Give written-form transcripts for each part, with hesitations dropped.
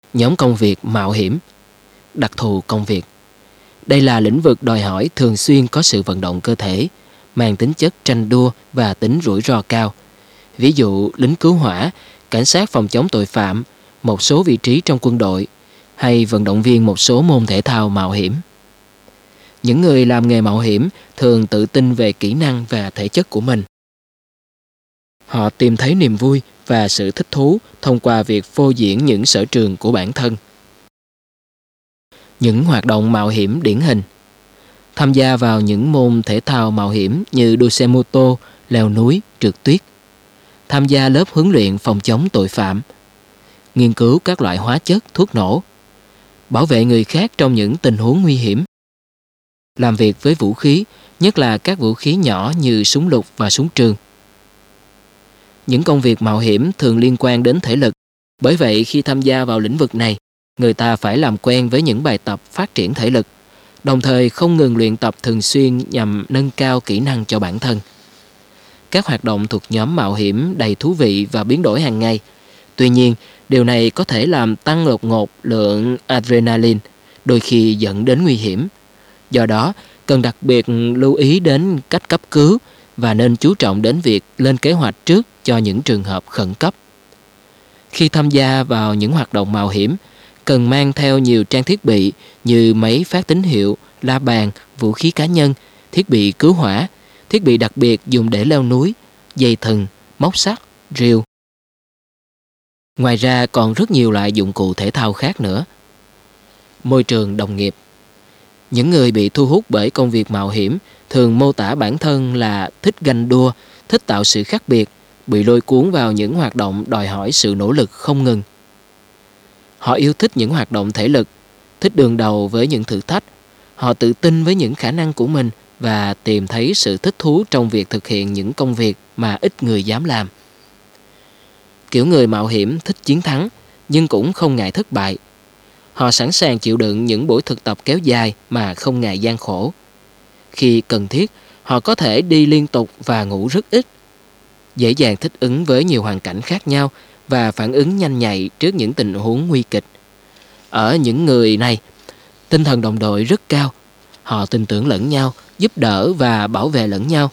Nhóm công việc mạo hiểm. Đặc thù công việc. Đây là lĩnh vực đòi hỏi thường xuyên có sự vận động cơ thể, mang tính chất tranh đua và tính rủi ro cao. Ví dụ lính cứu hỏa, cảnh sát phòng chống tội phạm, một số vị trí trong quân đội, hay vận động viên một số môn thể thao mạo hiểm. Những người làm nghề mạo hiểm thường tự tin về kỹ năng và thể chất của mình. Họ tìm thấy niềm vui và sự thích thú thông qua việc phô diễn những sở trường của bản thân. Những hoạt động mạo hiểm điển hình. Tham gia vào những môn thể thao mạo hiểm như đua xe mô tô, leo núi, trượt tuyết. Tham gia lớp huấn luyện phòng chống tội phạm. Nghiên cứu các loại hóa chất, thuốc nổ. Bảo vệ người khác trong những tình huống nguy hiểm. Làm việc với vũ khí, nhất là các vũ khí nhỏ như súng lục và súng trường. Những công việc mạo hiểm thường liên quan đến thể lực. Bởi vậy khi tham gia vào lĩnh vực này, người ta phải làm quen với những bài tập phát triển thể lực, đồng thời không ngừng luyện tập thường xuyên nhằm nâng cao kỹ năng cho bản thân. Các hoạt động thuộc nhóm mạo hiểm đầy thú vị và biến đổi hàng ngày. Tuy nhiên, điều này có thể làm tăng đột ngột lượng adrenaline, đôi khi dẫn đến nguy hiểm. Do đó, cần đặc biệt lưu ý đến cách cấp cứu và nên chú trọng đến việc lên kế hoạch trước cho những trường hợp khẩn cấp. Khi tham gia vào những hoạt động mạo hiểm, cần mang theo nhiều trang thiết bị như máy phát tín hiệu, la bàn, vũ khí cá nhân, thiết bị cứu hỏa, thiết bị đặc biệt dùng để leo núi, dây thừng, móc sắt, rìu. Ngoài ra còn rất nhiều loại dụng cụ thể thao khác nữa. Môi trường đồng nghiệp. Những người bị thu hút bởi công việc mạo hiểm thường mô tả bản thân là thích ganh đua, thích tạo sự khác biệt, bị lôi cuốn vào những hoạt động đòi hỏi sự nỗ lực không ngừng. Họ yêu thích những hoạt động thể lực, thích đương đầu với những thử thách. Họ tự tin với những khả năng của mình và tìm thấy sự thích thú trong việc thực hiện những công việc mà ít người dám làm. Kiểu người mạo hiểm thích chiến thắng, nhưng cũng không ngại thất bại. Họ sẵn sàng chịu đựng những buổi thực tập kéo dài mà không ngại gian khổ. Khi cần thiết, họ có thể đi liên tục và ngủ rất ít. Dễ dàng thích ứng với nhiều hoàn cảnh khác nhau và phản ứng nhanh nhạy trước những tình huống nguy kịch. Ở những người này, tinh thần đồng đội rất cao. Họ tin tưởng lẫn nhau, giúp đỡ và bảo vệ lẫn nhau.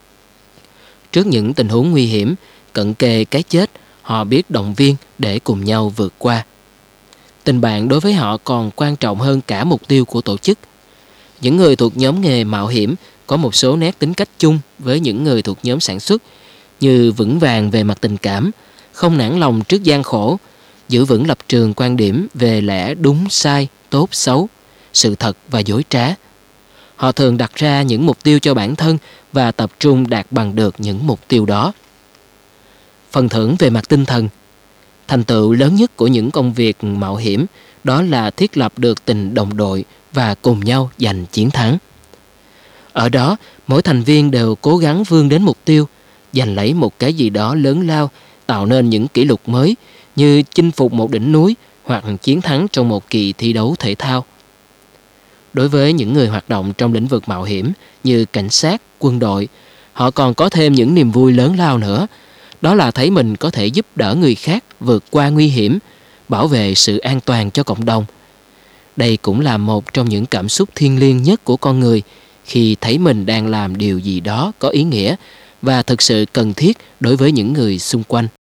Trước những tình huống nguy hiểm, cận kề cái chết, họ biết động viên để cùng nhau vượt qua. Tình bạn đối với họ còn quan trọng hơn cả mục tiêu của tổ chức. Những người thuộc nhóm nghề mạo hiểm có một số nét tính cách chung với những người thuộc nhóm sản xuất, như vững vàng về mặt tình cảm, không nản lòng trước gian khổ, giữ vững lập trường quan điểm về lẽ đúng sai, tốt xấu, sự thật và dối trá. Họ thường đặt ra những mục tiêu cho bản thân và tập trung đạt bằng được những mục tiêu đó. Phần thưởng về mặt tinh thần. Thành tựu lớn nhất của những công việc mạo hiểm đó là thiết lập được tình đồng đội và cùng nhau giành chiến thắng. Ở đó, mỗi thành viên đều cố gắng vươn đến mục tiêu, giành lấy một cái gì đó lớn lao, tạo nên những kỷ lục mới như chinh phục một đỉnh núi hoặc chiến thắng trong một kỳ thi đấu thể thao. Đối với những người hoạt động trong lĩnh vực mạo hiểm như cảnh sát, quân đội, họ còn có thêm những niềm vui lớn lao nữa. Đó là thấy mình có thể giúp đỡ người khác vượt qua nguy hiểm, bảo vệ sự an toàn cho cộng đồng. Đây cũng là một trong những cảm xúc thiêng liêng nhất của con người khi thấy mình đang làm điều gì đó có ý nghĩa và thực sự cần thiết đối với những người xung quanh.